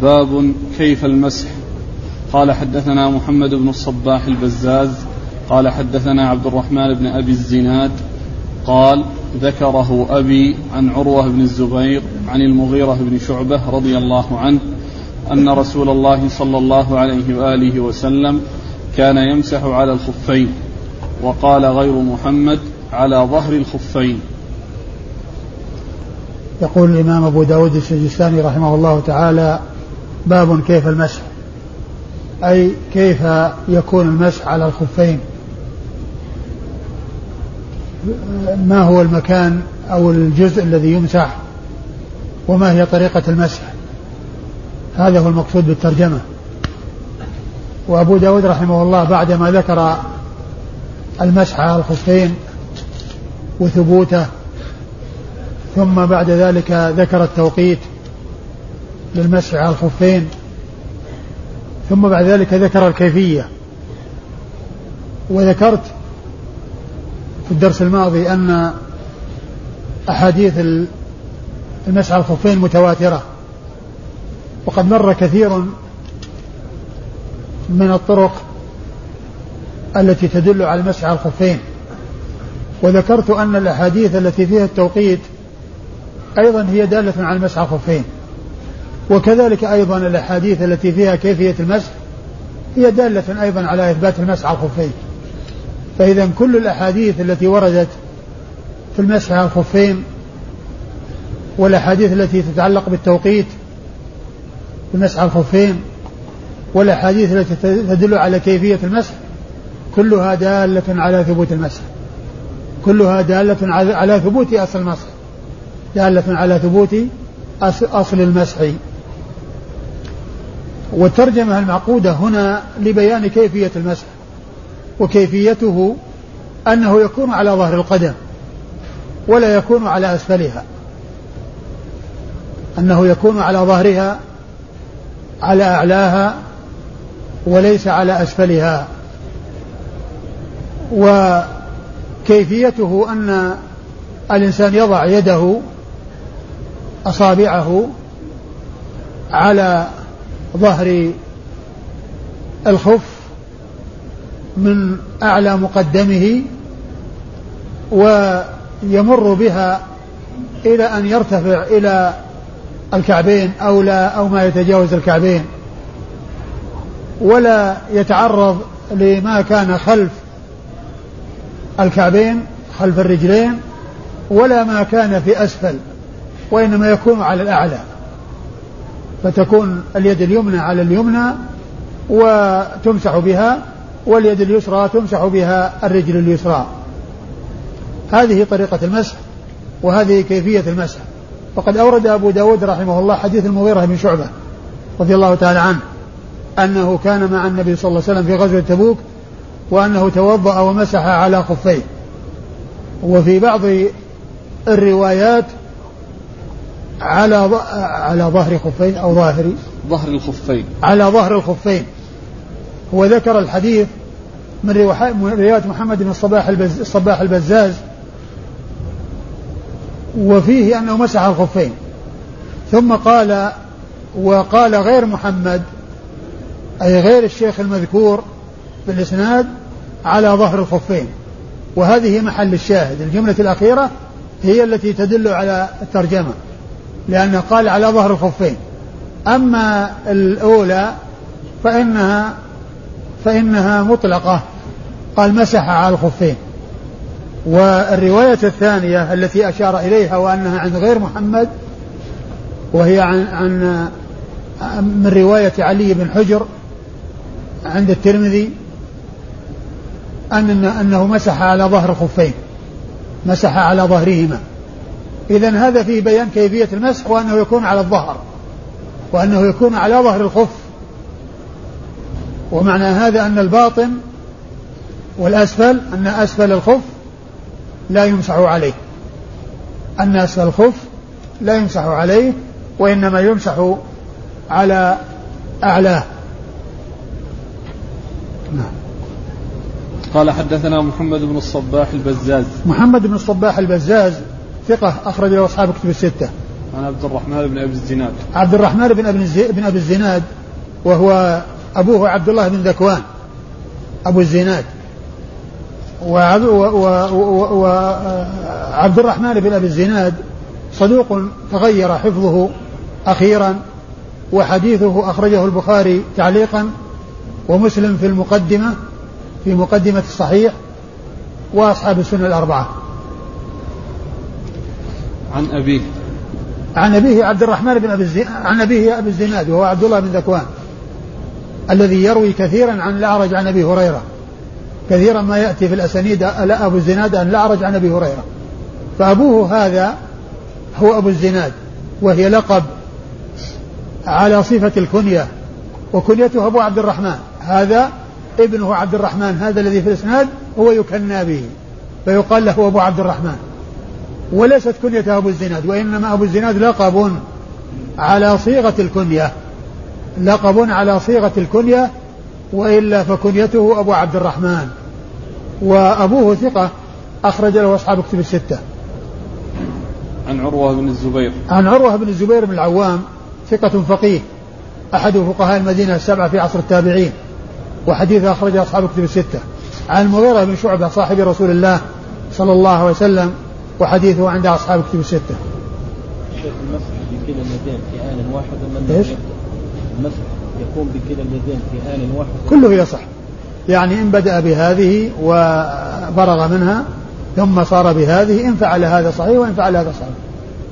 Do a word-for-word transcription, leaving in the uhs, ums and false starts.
باب كيف المسح. قال حدثنا محمد بن الصباح البزاز قال حدثنا عبد الرحمن بن أبي الزناد قال ذكره أبي عن عروة بن الزبير عن المغيرة بن شعبة رضي الله عنه أن رسول الله صلى الله عليه وآله وسلم كان يمسح على الخفين، وقال غير محمد على ظهر الخفين. يقول الإمام أبو داود السجستاني رحمه الله تعالى: باب كيف المسح، أي كيف يكون المسح على الخفين، ما هو المكان أو الجزء الذي يمسح، وما هي طريقة المسح. هذا هو المقصود بالترجمة. وأبو داود رحمه الله بعدما ذكر المسح على الخفين وثبوته، ثم بعد ذلك ذكر التوقيت للمسح على الخفين، ثم بعد ذلك ذكر الكيفية. وذكرت في الدرس الماضي أن أحاديث المسح على الخفين متواترة، وقد مر كثير من الطرق التي تدل على المسح على الخفين. وذكرت أن الأحاديث التي فيها التوقيت أيضا هي دالة على المسح على الخفين، وكذلك أيضا الأحاديث التي فيها كيفية المسح هي دالة أيضا على إثبات المسح على الخفين. فإذا كل الأحاديث التي وردت في المسح على الخفين والأحاديث التي تتعلق بالتوقيت في المسح على الخفين والأحاديث التي تدل على كيفية المسح كلها دالة على ثبوت المسح، كلها دالة على ثبوت أصل المسح، دالة على ثبوت أصل المسح. والترجمة المعقودة هنا لبيان كيفية المسح، وكيفيته أنه يكون على ظهر القدم ولا يكون على أسفلها، أنه يكون على ظهرها على أعلاها وليس على أسفلها. وكيفيته أن الإنسان يضع يده أصابعه على ظهر الخف من أعلى مقدمه ويمر بها إلى أن يرتفع إلى الكعبين أو لا أو ما يتجاوز الكعبين، ولا يتعرض لما كان خلف الكعبين خلف الرجلين ولا ما كان في أسفل، وإنما يكون على الأعلى، فتكون اليد اليمنى على اليمنى وتمسح بها، واليد اليسرى تمسح بها الرجل اليسرى. هذه طريقة المسح وهذه كيفية المسح. فقد أورد أبو داود رحمه الله حديث المغيرة بن شعبة رضي الله تعالى عنه أنه كان مع النبي صلى الله عليه وسلم في غزوة تبوك وأنه توضأ ومسح على خفيه. وفي بعض الروايات على على ظهر خفين أو ظاهر ظهر الخفين على ظهر الخفين. هو ذكر الحديث من رواية محمد بن الصباح البز الصباح البزاز وفيه أنه مسح الخفين، ثم قال وقال غير محمد أي غير الشيخ المذكور بالإسناد على ظهر الخفين. وهذه محل الشاهد، الجملة الأخيرة هي التي تدل على الترجمة، لأنه قال على ظهر الخفين. أما الأولى فإنها فإنها مطلقة، قال مسح على الخفين. والرواية الثانية التي أشار إليها وأنها عن غير محمد وهي عن, عن من رواية علي بن حجر عند الترمذي أن أنه مسح على ظهر الخفين، مسح على ظهرهما. إذن هذا فيه بيان كيفية المسح وأنه يكون على الظهر وأنه يكون على ظهر الخف. ومعنى هذا أن الباطن والأسفل أن أسفل الخف لا يمسح عليه، أن أسفل الخف لا يمسح عليه وإنما يمسح على أعلاه. نعم. قال حدثنا محمد بن الصباح البزاز. محمد بن الصباح البزاز ثقة أخرج له أصحاب كتب الستة، عن عبد الرحمن بن أبي الزناد. عبد الرحمن بن أبي بن أبي الزناد وهو أبوه عبد الله بن ذكوان أبو الزناد. وعبد الرحمن بن أبي الزناد صدوق تغير حفظه أخيرا، وحديثه أخرجه البخاري تعليقا ومسلم في المقدمة في مقدمة الصحيح وأصحاب السنة الأربعة. عن أبيه عن أبيه عبد الرحمن بن أبي الزناد عن أبيه أبي الزناد وهو عبد الله بن ذكوان الذي يروي كثيرا عن الأعرج عن أبي هريرة، كثيرا ما يأتي في الأسانيد أبو الزناد عن الأعرج عن أبي هريرة. فأبوه هذا هو أبو الزناد، وهي لقب على صفة الكنية، وكنيته أبو عبد الرحمن. هذا ابنه عبد الرحمن هذا الذي في الإسناد هو يكنى به فيقال له أبو عبد الرحمن، وليست كنيته أبو الزناد، وإنما أبو الزناد لقب على صيغة الكنية، لقب على صيغة الكنية، وإلا فكنيته أبو عبد الرحمن. وأبوه ثقة أخرج له أصحاب كتب الستة. عن عروة بن الزبير عن عروة بن الزبير بن العوام ثقة فقيه أحد فقهاء المدينة السبعة في عصر التابعين، وحديث أخرج أصحاب كتب الستة. عن المغيرة بن شعبة صاحب رسول الله صلى الله عليه وسلم، وحديثه عند أصحاب كتب الستة. شيخ المسح بكلا اليدين في آن واحد من إيش؟ المسح يكون بكلا اليدين في آن واحد كله يصح، يعني إن بدأ بهذه وفرغ منها ثم صار بهذه، إن فعل هذا صحيح وإن فعل هذا صحيح.